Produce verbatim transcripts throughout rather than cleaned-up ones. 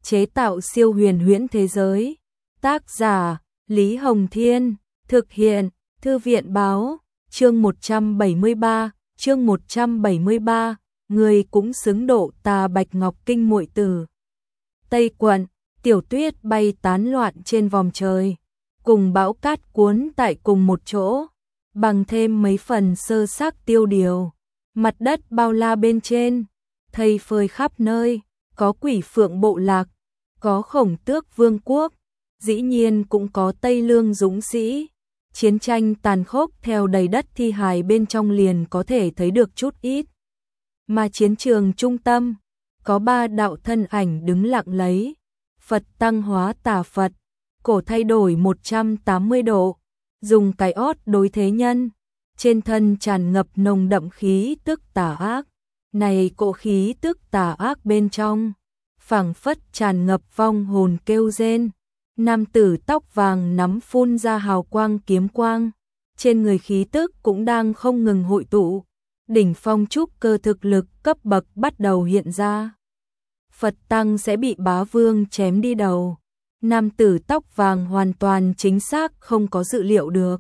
chế tạo siêu huyền huyễn thế giới. Tác giả Lý Hồng Thiên, thực hiện Thư viện Báo. Chương một trăm bảy mươi ba, chương một trăm bảy mươi ba, người cũng xứng độ ta Bạch Ngọc Kinh muội tử. Tây Quận, tiểu tuyết bay tán loạn trên vòm trời, cùng bão cát cuốn tại cùng một chỗ, bằng thêm mấy phần sơ xác tiêu điều. Mặt đất bao la bên trên, thây phơi khắp nơi, có quỷ phượng bộ lạc, có khổng tước vương quốc, dĩ nhiên cũng có Tây Lương dũng sĩ. Chiến tranh tàn khốc theo đầy đất thi hài bên trong liền có thể thấy được chút ít. Mà chiến trường trung tâm, có ba đạo thân ảnh đứng lặng lấy. Phật tăng hóa tà Phật, cổ thay đổi một trăm tám mươi độ, dùng cái ót đối thế nhân. Trên thân tràn ngập nồng đậm khí tức tà ác. Này cỗ khí tức tà ác bên trong, phảng phất tràn ngập vong hồn kêu rên. Nam tử tóc vàng nắm phun ra hào quang kiếm quang, trên người khí tức cũng đang không ngừng hội tụ, đỉnh phong trúc cơ thực lực cấp bậc bắt đầu hiện ra. Phật tăng sẽ bị bá vương chém đi đầu. Nam tử tóc vàng hoàn toàn chính xác không có dự liệu được.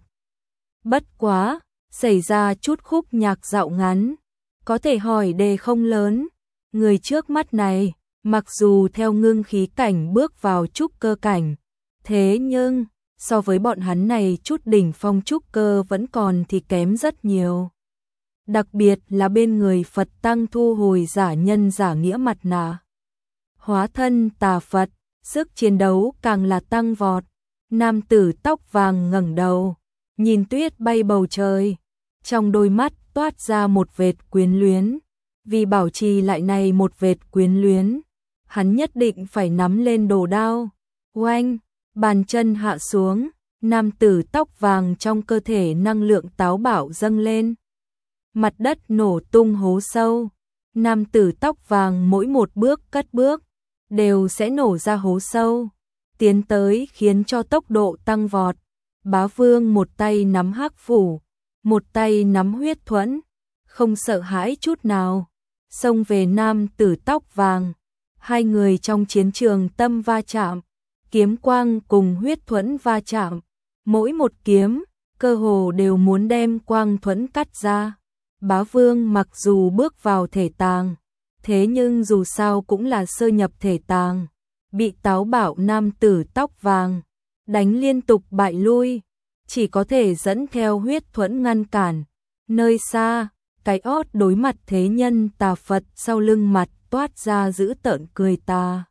Bất quá, xảy ra chút khúc nhạc dạo ngắn, có thể hỏi đề không lớn. Người trước mắt này, mặc dù theo ngưng khí cảnh bước vào trúc cơ cảnh, thế nhưng, so với bọn hắn này chút đỉnh phong trúc cơ vẫn còn thì kém rất nhiều. Đặc biệt là bên người Phật tăng thu hồi giả nhân giả nghĩa mặt nạ. Hóa thân tà Phật, sức chiến đấu càng là tăng vọt. Nam tử tóc vàng ngẩng đầu, nhìn tuyết bay bầu trời. Trong đôi mắt toát ra một vệt quyến luyến. Vì bảo trì lại này một vệt quyến luyến, hắn nhất định phải nắm lên đồ đao. Oanh! Bàn chân hạ xuống, nam tử tóc vàng trong cơ thể năng lượng táo bạo dâng lên. Mặt đất nổ tung hố sâu, nam tử tóc vàng mỗi một bước cất bước, đều sẽ nổ ra hố sâu, tiến tới khiến cho tốc độ tăng vọt. Bá vương một tay nắm hắc phủ, một tay nắm huyết thuẫn, không sợ hãi chút nào, xông về nam tử tóc vàng. Hai người trong chiến trường tâm va chạm. Kiếm quang cùng huyết thuẫn va chạm, mỗi một kiếm, cơ hồ đều muốn đem quang thuẫn cắt ra. Bá vương mặc dù bước vào thể tàng, thế nhưng dù sao cũng là sơ nhập thể tàng, bị táo bạo nam tử tóc vàng, đánh liên tục bại lui, chỉ có thể dẫn theo huyết thuẫn ngăn cản. Nơi xa, cái ót đối mặt thế nhân tà Phật sau lưng mặt toát ra dữ tợn cười tà.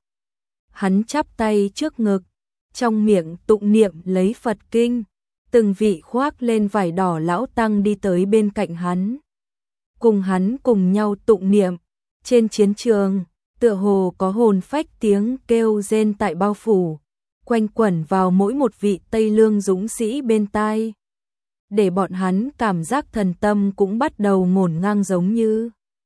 Hắn chắp tay trước ngực, trong miệng tụng niệm lấy Phật kinh, từng vị khoác lên vải đỏ lão tăng đi tới bên cạnh hắn. Cùng hắn cùng nhau tụng niệm, trên chiến trường, tựa hồ có hồn phách tiếng kêu rên tại bao phủ, quanh quẩn vào mỗi một vị Tây Lương dũng sĩ bên tai. Để bọn hắn cảm giác thần tâm cũng bắt đầu ngổn ngang giống như.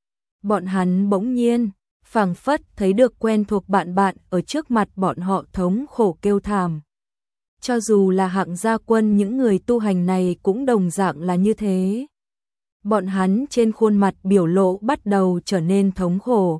Bọn hắn bỗng nhiên, phảng phất thấy được quen thuộc bạn bạn ở trước mặt bọn họ thống khổ kêu thảm. Cho dù là hạng gia quân những người tu hành này cũng đồng dạng là như thế. Bọn hắn trên khuôn mặt biểu lộ bắt đầu trở nên thống khổ.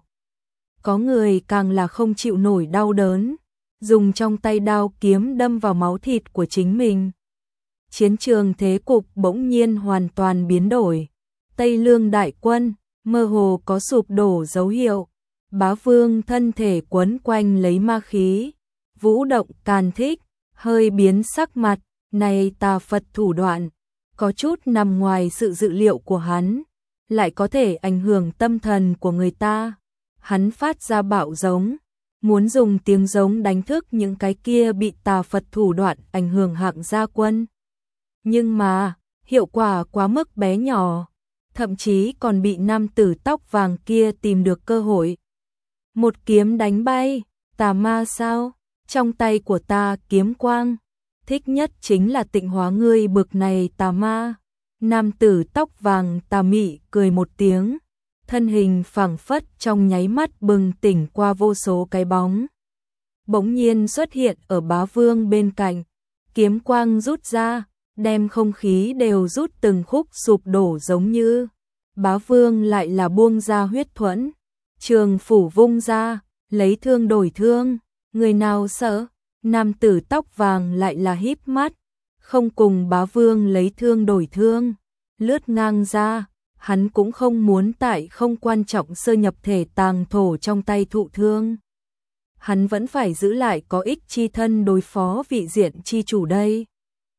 Có người càng là không chịu nổi đau đớn, dùng trong tay đao kiếm đâm vào máu thịt của chính mình. Chiến trường thế cục bỗng nhiên hoàn toàn biến đổi. Tây Lương đại quân, mơ hồ có sụp đổ dấu hiệu. Bá vương thân thể quấn quanh lấy ma khí, vũ động càn thích, hơi biến sắc mặt. Này tà Phật thủ đoạn, có chút nằm ngoài sự dự liệu của hắn, lại có thể ảnh hưởng tâm thần của người ta. Hắn phát ra bạo giống, muốn dùng tiếng giống đánh thức những cái kia bị tà Phật thủ đoạn ảnh hưởng hạng gia quân. Nhưng mà, hiệu quả quá mức bé nhỏ, thậm chí còn bị nam tử tóc vàng kia tìm được cơ hội. Một kiếm đánh bay, tà ma sao? Trong tay của ta kiếm quang, thích nhất chính là tịnh hóa ngươi bực này tà ma. Nam tử tóc vàng tà mị cười một tiếng, thân hình phảng phất trong nháy mắt bừng tỉnh qua vô số cái bóng. Bỗng nhiên xuất hiện ở bá vương bên cạnh, kiếm quang rút ra, đem không khí đều rút từng khúc sụp đổ giống như. Bá vương lại là buông ra huyết thuẫn, trường phủ vung ra, lấy thương đổi thương, Người nào sợ? Nam tử tóc vàng lại là híp mắt, không cùng bá vương lấy thương đổi thương, lướt ngang ra, hắn cũng không muốn tại không quan trọng sơ nhập thể tàng thổ trong tay thụ thương. Hắn vẫn phải giữ lại có ích chi thân đối phó vị diện chi chủ đây.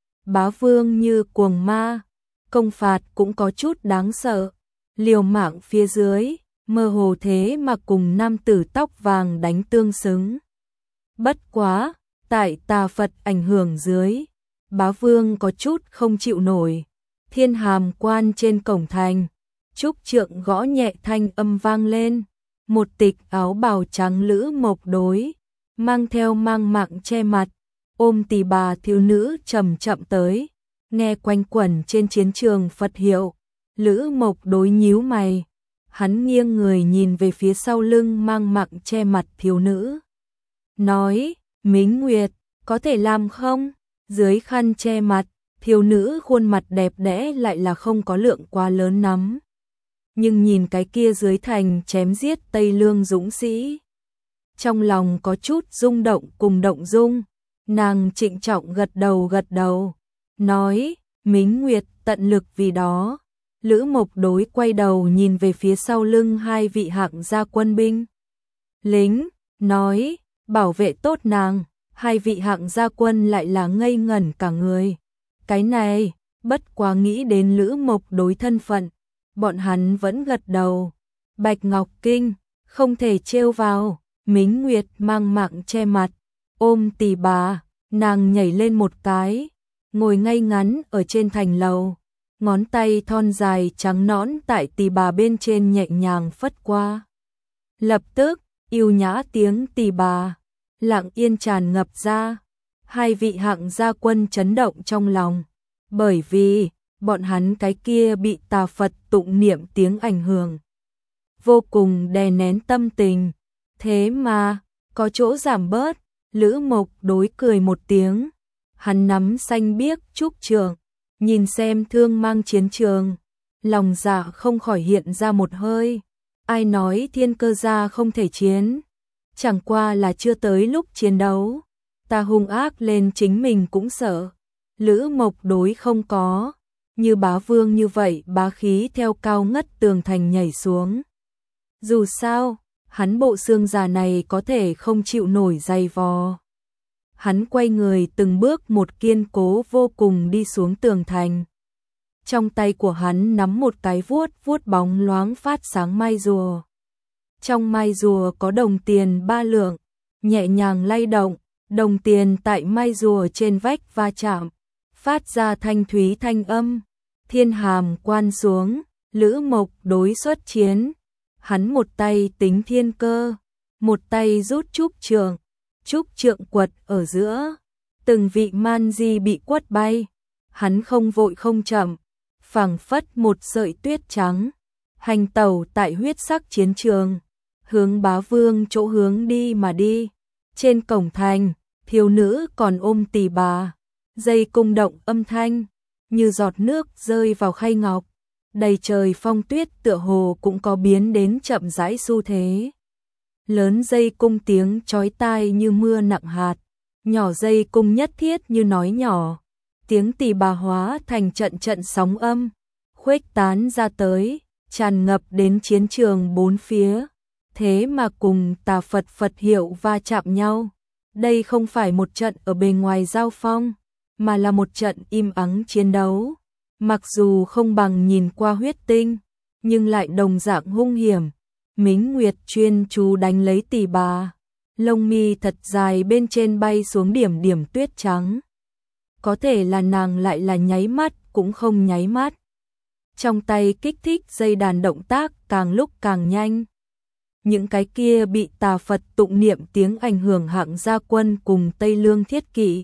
Bá vương như cuồng ma, công phạt cũng có chút đáng sợ, liều mạng phía dưới, mơ hồ thế mà cùng nam tử tóc vàng đánh tương xứng. Bất quá, tại tà Phật ảnh hưởng dưới, bá vương có chút không chịu nổi, thiên hàm quan trên cổng thành, trúc trượng gõ nhẹ thanh âm vang lên, một tịch áo bào trắng lữ mộc đối, mang theo mang mạng che mặt, ôm tỳ bà thiếu nữ chậm chậm tới, nghe quanh quẩn trên chiến trường Phật hiệu, lữ mộc đối nhíu mày, hắn nghiêng người nhìn về phía sau lưng mang mạng che mặt thiếu nữ. Nói, Mính Nguyệt, có thể làm không? Dưới khăn che mặt, thiếu nữ khuôn mặt đẹp đẽ lại là không có lượng quá lớn lắm. Nhưng nhìn cái kia dưới thành chém giết Tây Lương dũng sĩ, trong lòng có chút rung động cùng động dung, nàng trịnh trọng gật đầu gật đầu, nói, Mính Nguyệt tận lực vì đó. Lữ Mộc đối quay đầu nhìn về phía sau lưng hai vị hạng gia quân binh. Lính, nói, bảo vệ tốt nàng, hai vị hạng gia quân lại là ngây ngẩn cả người. Cái này, bất quá nghĩ đến Lữ Mộc đối thân phận, bọn hắn vẫn gật đầu. Bạch Ngọc Kinh, không thể trêu vào, Mính Nguyệt mang mạng che mặt, ôm tỳ bà, nàng nhảy lên một cái, ngồi ngay ngắn ở trên thành lầu. Ngón tay thon dài trắng nõn tại tỳ bà bên trên nhẹ nhàng phất qua. Lập tức, yêu nhã tiếng tỳ bà, lặng yên tràn ngập ra. Hai vị hạng gia quân chấn động trong lòng. Bởi vì, bọn hắn cái kia bị tà Phật tụng niệm tiếng ảnh hưởng. Vô cùng đè nén tâm tình. Thế mà, có chỗ giảm bớt, Lữ Mộc đối cười một tiếng. Hắn nắm xanh biếc trúc trượng. Nhìn xem thương mang chiến trường, lòng dạ không khỏi hiện ra một hơi. Ai nói thiên cơ gia không thể chiến, chẳng qua là chưa tới lúc chiến đấu. Ta hung ác lên chính mình cũng sợ. Lữ Mộc đối không có, như bá vương như vậy bá khí theo cao ngất tường thành nhảy xuống. Dù sao, hắn bộ xương già này có thể không chịu nổi dày vò. Hắn quay người từng bước một kiên cố vô cùng đi xuống tường thành. Trong tay của hắn nắm một cái vuốt vuốt bóng loáng phát sáng mai rùa. Trong mai rùa có đồng tiền ba lượng, nhẹ nhàng lay động, đồng tiền tại mai rùa trên vách va chạm, phát ra thanh thúy thanh âm. Thiên hàm quan xuống, Lữ Mộc đối xuất chiến. Hắn một tay tính thiên cơ, một tay rút trúc trượng. Trúc trượng quật ở giữa, từng vị man di bị quất bay, hắn không vội không chậm, phảng phất một sợi tuyết trắng, hành tẩu tại huyết sắc chiến trường, hướng bá vương chỗ hướng đi mà đi. Trên cổng thành, thiếu nữ còn ôm tỳ bà, dây cung động âm thanh, như giọt nước rơi vào khay ngọc, đầy trời phong tuyết tựa hồ cũng có biến đến chậm rãi xu thế. Lớn dây cung tiếng chói tai như mưa nặng hạt, nhỏ dây cung nhất thiết như nói nhỏ, tiếng tỳ bà hóa thành trận trận sóng âm, khuếch tán ra tới, tràn ngập đến chiến trường bốn phía, thế mà cùng tà Phật Phật hiệu va chạm nhau. Đây không phải một trận ở bề ngoài giao phong, mà là một trận im ắng chiến đấu. Mặc dù không bằng nhìn qua huyết tinh, nhưng lại đồng dạng hung hiểm. Mính Nguyệt chuyên chú đánh lấy tỳ bà, lông mi thật dài bên trên bay xuống điểm điểm tuyết trắng. Có thể là nàng lại là nháy mắt cũng không nháy mắt. Trong tay kích thích dây đàn động tác càng lúc càng nhanh. Những cái kia bị tà Phật tụng niệm tiếng ảnh hưởng hạng gia quân cùng Tây Lương thiết kỵ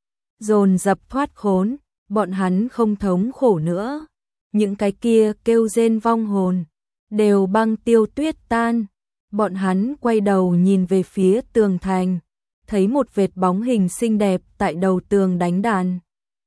dồn dập thoát khốn, bọn hắn không thống khổ nữa. Những cái kia kêu rên vong hồn đều băng tiêu tuyết tan. Bọn hắn quay đầu nhìn về phía tường thành, thấy một vệt bóng hình xinh đẹp tại đầu tường đánh đàn.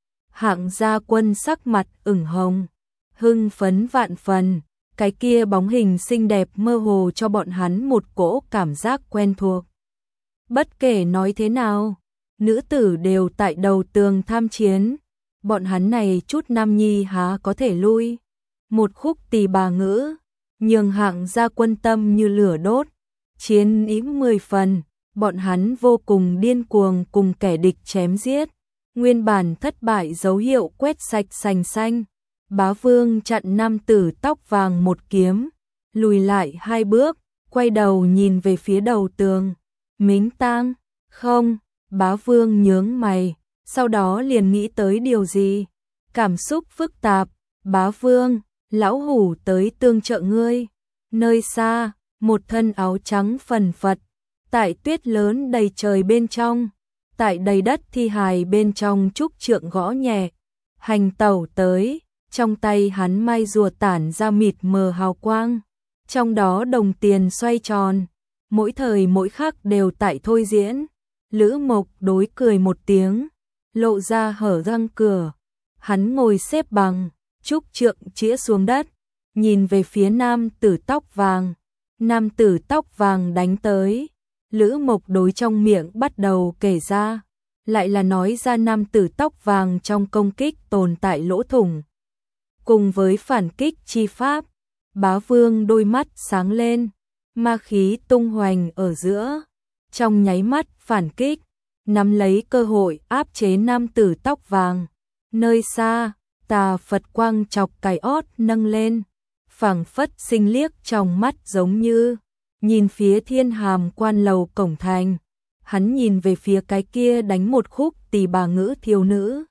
Hạng gia quân sắc mặt ửng hồng, hưng phấn vạn phần, cái kia bóng hình xinh đẹp mơ hồ cho bọn hắn một cỗ cảm giác quen thuộc. Bất kể nói thế nào, nữ tử đều tại đầu tường tham chiến, bọn hắn này chút nam nhi há có thể lui. Một khúc tỳ bà ngữ, nhường hạng gia quân tâm như lửa đốt, chiến ý mười phần, bọn hắn vô cùng điên cuồng cùng kẻ địch chém giết. Nguyên bản thất bại dấu hiệu quét sạch sành xanh, Bá Vương chặn nam tử tóc vàng một kiếm, lùi lại hai bước, quay đầu nhìn về phía đầu tường. Mính tang, không, Bá Vương nhướng mày, sau đó liền nghĩ tới điều gì. Cảm xúc phức tạp, Bá Vương, lão hủ tới tương trợ ngươi. Nơi xa, một thân áo trắng phần phật, tại tuyết lớn đầy trời bên trong, tại đầy đất thi hài bên trong trúc trượng gõ nhẹ, hành tẩu tới, trong tay hắn mai rùa tản ra mịt mờ hào quang, trong đó đồng tiền xoay tròn, mỗi thời mỗi khắc đều tại thôi diễn. Lữ Mộc đối cười một tiếng, lộ ra hở răng cửa, hắn ngồi xếp bằng, trúc trượng chĩa xuống đất, nhìn về phía nam tử tóc vàng. Nam tử tóc vàng đánh tới, Lữ Mộc đối trong miệng bắt đầu kể ra, lại là nói ra nam tử tóc vàng trong công kích tồn tại lỗ thủng. Cùng với phản kích chi pháp, Bá Vương đôi mắt sáng lên, ma khí tung hoành ở giữa, trong nháy mắt phản kích, nắm lấy cơ hội áp chế nam tử tóc vàng. Nơi xa, tà Phật quang chọc cái ót nâng lên, phảng phất sinh liếc trong mắt giống như nhìn phía thiên hàm quan lầu cổng thành. Hắn nhìn về phía cái kia đánh một khúc tỳ bà ngữ thiếu nữ.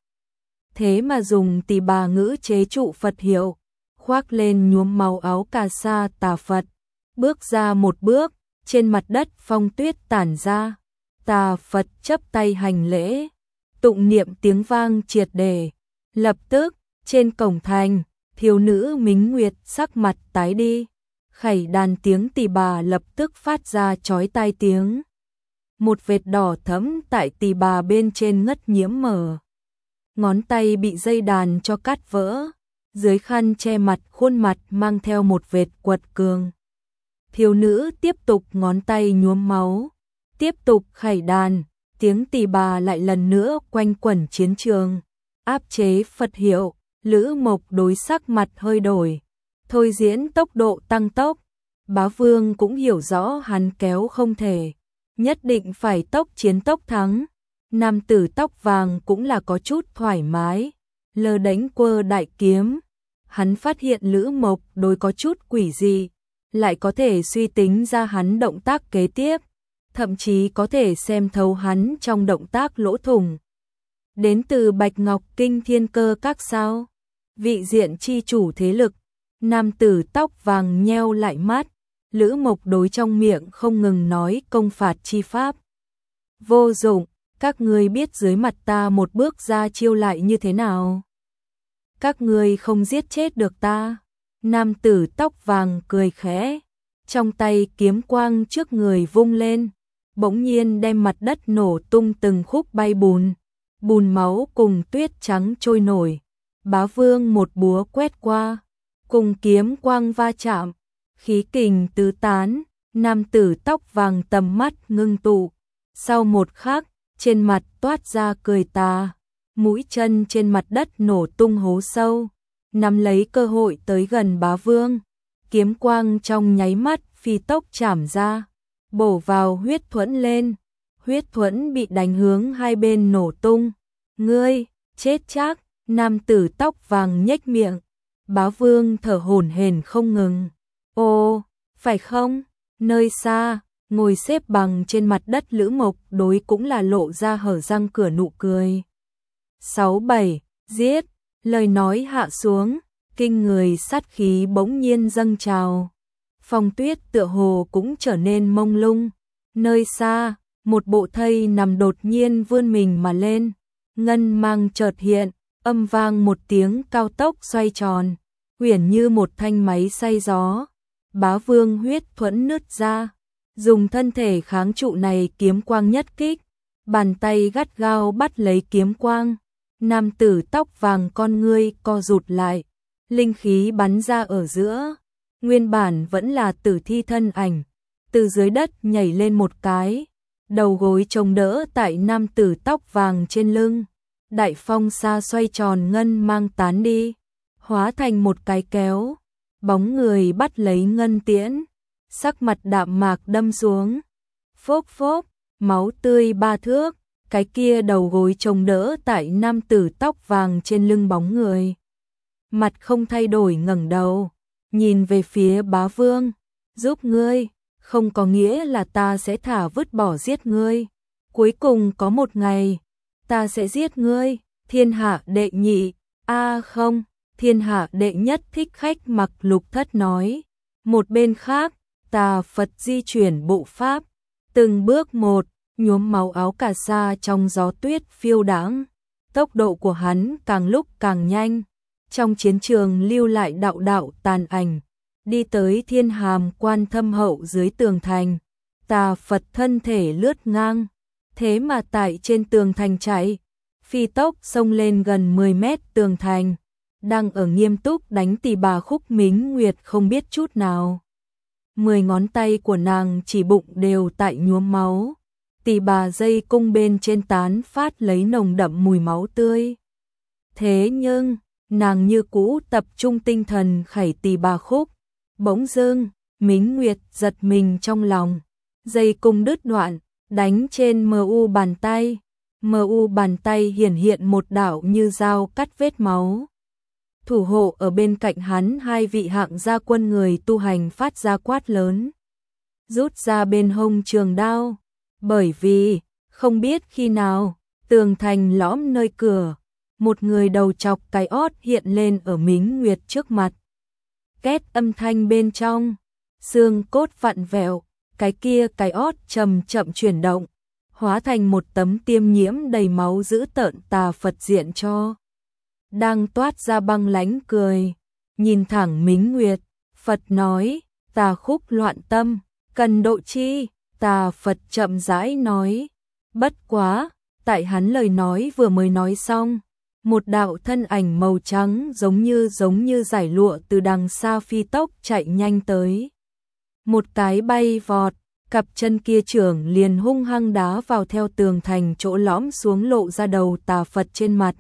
Thế mà dùng tỳ bà ngữ chế trụ Phật hiệu, khoác lên nhuốm màu áo cà sa tà Phật, bước ra một bước, trên mặt đất phong tuyết tản ra. Tà Phật chấp tay hành lễ, tụng niệm tiếng vang triệt để. Lập tức, trên cổng thành, thiếu nữ Mính Nguyệt sắc mặt tái đi, khẩy đàn tiếng tỳ bà lập tức phát ra chói tai tiếng. Một vệt đỏ thẫm tại tỳ bà bên trên ngất nhiễm mờ. Ngón tay bị dây đàn cho cắt vỡ, dưới khăn che mặt khuôn mặt mang theo một vệt quật cường. Thiếu nữ tiếp tục ngón tay nhuốm máu, tiếp tục khẩy đàn, tiếng tỳ bà lại lần nữa quanh quẩn chiến trường. Áp chế Phật hiệu, Lữ Mộc đối sắc mặt hơi đổi, thôi diễn tốc độ tăng tốc. Bá Vương cũng hiểu rõ hắn kéo không thể, nhất định phải tốc chiến tốc thắng. Nam tử tóc vàng cũng là có chút thoải mái, lơ đánh quơ đại kiếm. Hắn phát hiện Lữ Mộc đối có chút quỷ dị, lại có thể suy tính ra hắn động tác kế tiếp, thậm chí có thể xem thấu hắn trong động tác lỗ thủng. Đến từ Bạch Ngọc Kinh Thiên Cơ các sao? Vị diện chi chủ thế lực. Nam tử tóc vàng nheo lại mắt, Lữ Mộc đối trong miệng không ngừng nói công phạt chi pháp. Vô dụng, các ngươi biết dưới mặt ta một bước ra chiêu lại như thế nào? Các ngươi không giết chết được ta. Nam tử tóc vàng cười khẽ, trong tay kiếm quang trước người vung lên, bỗng nhiên đem mặt đất nổ tung từng khúc bay bùn, bùn máu cùng tuyết trắng trôi nổi. Bá Vương một búa quét qua, cùng kiếm quang va chạm, khí kình tứ tán. Nam tử tóc vàng tầm mắt ngưng tụ, sau một khắc, trên mặt toát ra cười tà, mũi chân trên mặt đất nổ tung hố sâu, nắm lấy cơ hội tới gần Bá Vương, kiếm quang trong nháy mắt phi tốc chảm ra, bổ vào huyết thuẫn lên, huyết thuẫn bị đánh hướng hai bên nổ tung. Ngươi, chết chắc. Nam tử tóc vàng nhếch miệng, Bá Vương thở hổn hển không ngừng. Ô, phải không? Nơi xa, ngồi xếp bằng trên mặt đất Lữ Mộc đối cũng là lộ ra hở răng cửa nụ cười. Sáu bảy, giết, lời nói hạ xuống, kinh người sát khí bỗng nhiên dâng trào. Phong tuyết tựa hồ cũng trở nên mông lung. Nơi xa, một bộ thây nằm đột nhiên vươn mình mà lên, ngân mang chợt hiện. Âm vang một tiếng cao tốc xoay tròn, uyển như một thanh máy xay gió. Bá Vương huyết thuẫn nứt ra, dùng thân thể kháng trụ này kiếm quang nhất kích, bàn tay gắt gao bắt lấy kiếm quang. Nam tử tóc vàng con ngươi co rụt lại, linh khí bắn ra ở giữa, nguyên bản vẫn là tử thi thân ảnh, từ dưới đất nhảy lên một cái, đầu gối chống đỡ tại nam tử tóc vàng trên lưng. Đại phong xa xoay tròn ngân mang tán đi, hóa thành một cái kéo, bóng người bắt lấy ngân tiễn, sắc mặt đạm mạc đâm xuống. Phốc phốc, máu tươi ba thước, cái kia đầu gối chống đỡ tại nam tử tóc vàng trên lưng bóng người. Mặt không thay đổi ngẩng đầu, nhìn về phía bá vương, giúp ngươi, không có nghĩa là ta sẽ thả vứt bỏ giết ngươi. Cuối cùng có một ngày, ta sẽ giết ngươi, thiên hạ đệ nhị, a không, thiên hạ đệ nhất thích khách Mặc Lục Thất nói. Một bên khác, Tà Phật di chuyển bộ pháp, từng bước một, nhuốm máu áo cà sa trong gió tuyết phiêu đãng. Tốc độ của hắn càng lúc càng nhanh, trong chiến trường lưu lại đạo đạo tàn ảnh, đi tới thiên hàm quan thâm hậu dưới tường thành. Tà Phật thân thể lướt ngang, thế mà tại trên tường thành chạy, phi tốc xông lên gần mười mét tường thành, đang ở nghiêm túc đánh Tỳ Bà Khúc Mính Nguyệt không biết chút nào. Mười ngón tay của nàng chỉ bụng đều tại nhuốm máu, Tỳ Bà dây cung bên trên tán phát lấy nồng đậm mùi máu tươi. Thế nhưng, nàng như cũ tập trung tinh thần khẩy Tỳ Bà Khúc. Bỗng dưng, Mính Nguyệt giật mình trong lòng, dây cung đứt đoạn, đánh trên mờ u bàn tay. Mờ u bàn tay hiển hiện một đạo như dao cắt vết máu. Thủ hộ ở bên cạnh hắn hai vị hạng gia quân người tu hành phát ra quát lớn, rút ra bên hông trường đao, bởi vì không biết khi nào, tường thành lõm nơi cửa, một người đầu chọc cái ót hiện lên ở Mính Nguyệt trước mặt. Két âm thanh bên trong, xương cốt vặn vẹo, cái kia cái ót chậm chậm chuyển động, hóa thành một tấm tiêm nhiễm đầy máu dữ tợn Tà Phật diện cho. Đang toát ra băng lãnh cười, nhìn thẳng Mính Nguyệt, Phật nói, Tà Khúc loạn tâm, cần độ chi, Tà Phật chậm rãi nói. Bất quá, tại hắn lời nói vừa mới nói xong, một đạo thân ảnh màu trắng giống như giống như giải lụa từ đằng xa phi tốc chạy nhanh tới. Một cái bay vọt, cặp chân kia trưởng liền hung hăng đá vào theo tường thành chỗ lõm xuống lộ ra đầu Tà Phật trên mặt.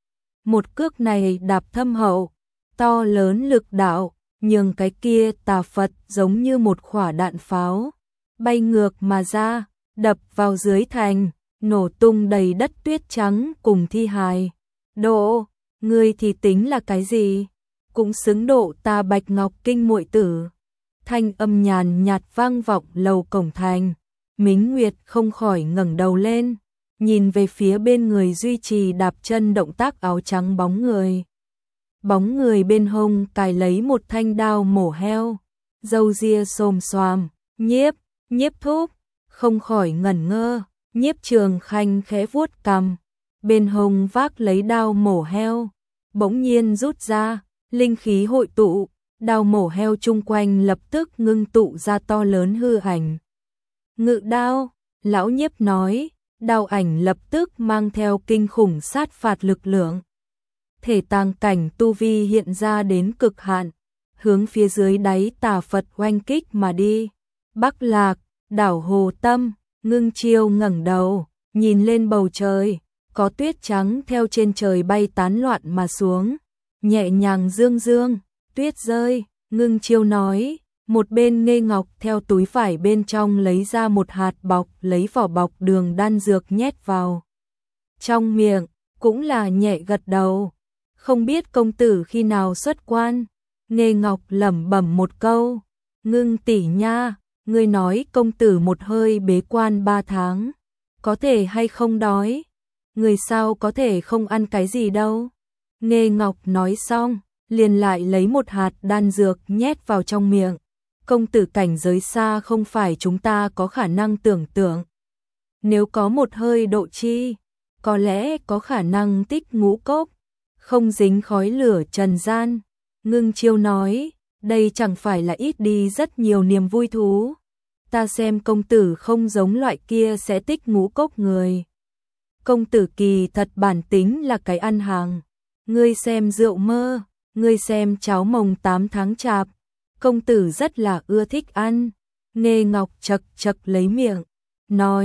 Một cước này đạp thâm hậu, to lớn lực đạo, nhường cái kia Tà Phật giống như một quả đạn pháo, bay ngược mà ra, đập vào dưới thành, nổ tung đầy đất tuyết trắng cùng thi hài. Độ, ngươi thì tính là cái gì? Cũng xứng độ ta Bạch Ngọc Kinh muội tử. Thanh âm nhàn nhạt vang vọng lầu cổng thành. Mính Nguyệt không khỏi ngẩng đầu lên, nhìn về phía bên người duy trì đạp chân động tác áo trắng bóng người. Bóng người bên hông cài lấy một thanh đao mổ heo, râu ria xồm xoàm, nhiếp, nhiếp thúc, không khỏi ngẩn ngơ, nhiếp trường khanh khẽ vuốt cằm, bên hông vác lấy đao mổ heo, bỗng nhiên rút ra, linh khí hội tụ, đao mổ heo chung quanh lập tức ngưng tụ ra to lớn hư ảnh. Ngự đao, lão nhiếp nói, đao ảnh lập tức mang theo kinh khủng sát phạt lực lượng. Thể tàng cảnh tu vi hiện ra đến cực hạn, hướng phía dưới đáy Tà Phật oanh kích mà đi. Bắc Lạc, đảo Hồ Tâm, Ngưng Chiêu ngẩng đầu, nhìn lên bầu trời, có tuyết trắng theo trên trời bay tán loạn mà xuống, nhẹ nhàng dương dương, tuyết rơi. Ngưng Chiêu nói, một bên Nghê Ngọc theo túi vải bên trong lấy ra một hạt bọc, lấy vỏ bọc đường đan dược nhét vào trong miệng, cũng là nhẹ gật đầu. Không biết công tử khi nào xuất quan? Nghê Ngọc lẩm bẩm một câu, Ngưng tỷ nha, ngươi nói công tử một hơi bế quan ba tháng, có thể hay không đói? Người sao có thể không ăn cái gì đâu? Nghê Ngọc nói xong, liền lại lấy một hạt đan dược nhét vào trong miệng. Công tử cảnh giới xa không phải chúng ta có khả năng tưởng tượng. Nếu có một hơi độ chi, có lẽ có khả năng tích ngũ cốc, không dính khói lửa trần gian. Ngưng Chiêu nói, đây chẳng phải là ít đi rất nhiều niềm vui thú. Ta xem công tử không giống loại kia sẽ tích ngũ cốc người. Công tử kỳ thật bản tính là cái ăn hàng. Ngươi xem rượu mơ, ngươi xem cháo mồng tám tháng chạp, công tử rất là ưa thích ăn. Nghê Ngọc chật chật lấy miệng, nói,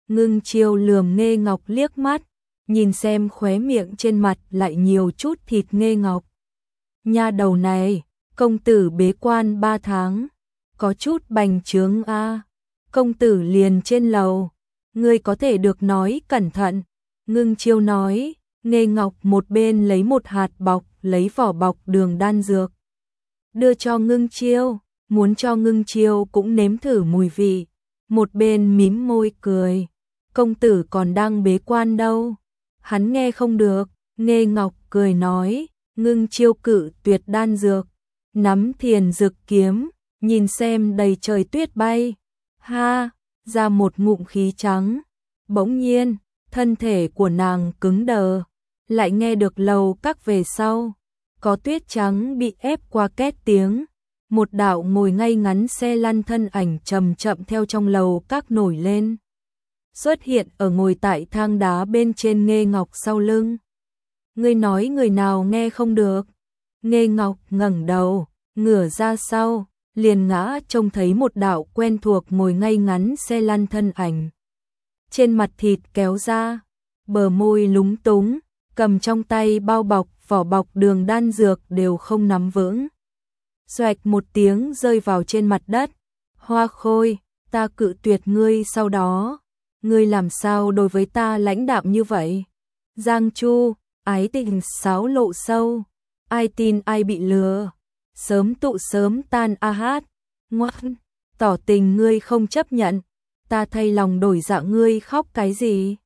Ngưng Chiêu lườm Nghê Ngọc liếc mắt, nhìn xem khóe miệng trên mặt lại nhiều chút thịt Nghê Ngọc. Nha đầu này, công tử bế quan ba tháng, có chút bành trướng a. Công tử liền trên lầu, ngươi có thể được nói cẩn thận. Ngưng Chiêu nói, Nghê Ngọc một bên lấy một hạt bọc, lấy vỏ bọc đường đan dược, đưa cho Ngưng Chiêu, muốn cho Ngưng Chiêu cũng nếm thử mùi vị. Một bên mím môi cười, công tử còn đang bế quan đâu, hắn nghe không được. Nghê Ngọc cười nói, Ngưng Chiêu cự tuyệt đan dược, nắm thiền dược kiếm, nhìn xem đầy trời tuyết bay, ha, ra một ngụm khí trắng. Bỗng nhiên, thân thể của nàng cứng đờ, lại nghe được lầu các về sau, có tuyết trắng bị ép qua két tiếng, một đạo ngồi ngay ngắn xe lăn thân ảnh chậm chậm theo trong lầu các nổi lên, xuất hiện ở ngồi tại thang đá bên trên Nghê Ngọc sau lưng. Ngươi nói người nào nghe không được? Nghê Ngọc ngẩng đầu, ngửa ra sau, liền ngã trông thấy một đạo quen thuộc ngồi ngay ngắn xe lăn thân ảnh. Trên mặt thịt kéo ra, bờ môi lúng túng, cầm trong tay bao bọc, vỏ bọc đường đan dược đều không nắm vững. Xoạch một tiếng rơi vào trên mặt đất. Hoa Khôi, ta cự tuyệt ngươi sau đó, ngươi làm sao đối với ta lãnh đạm như vậy? Giang Chu, ái tình sáo lộ sâu, ai tin ai bị lừa, sớm tụ sớm tan a hát. Ngoan, tỏ tình ngươi không chấp nhận, ta thay lòng đổi dạ ngươi khóc cái gì?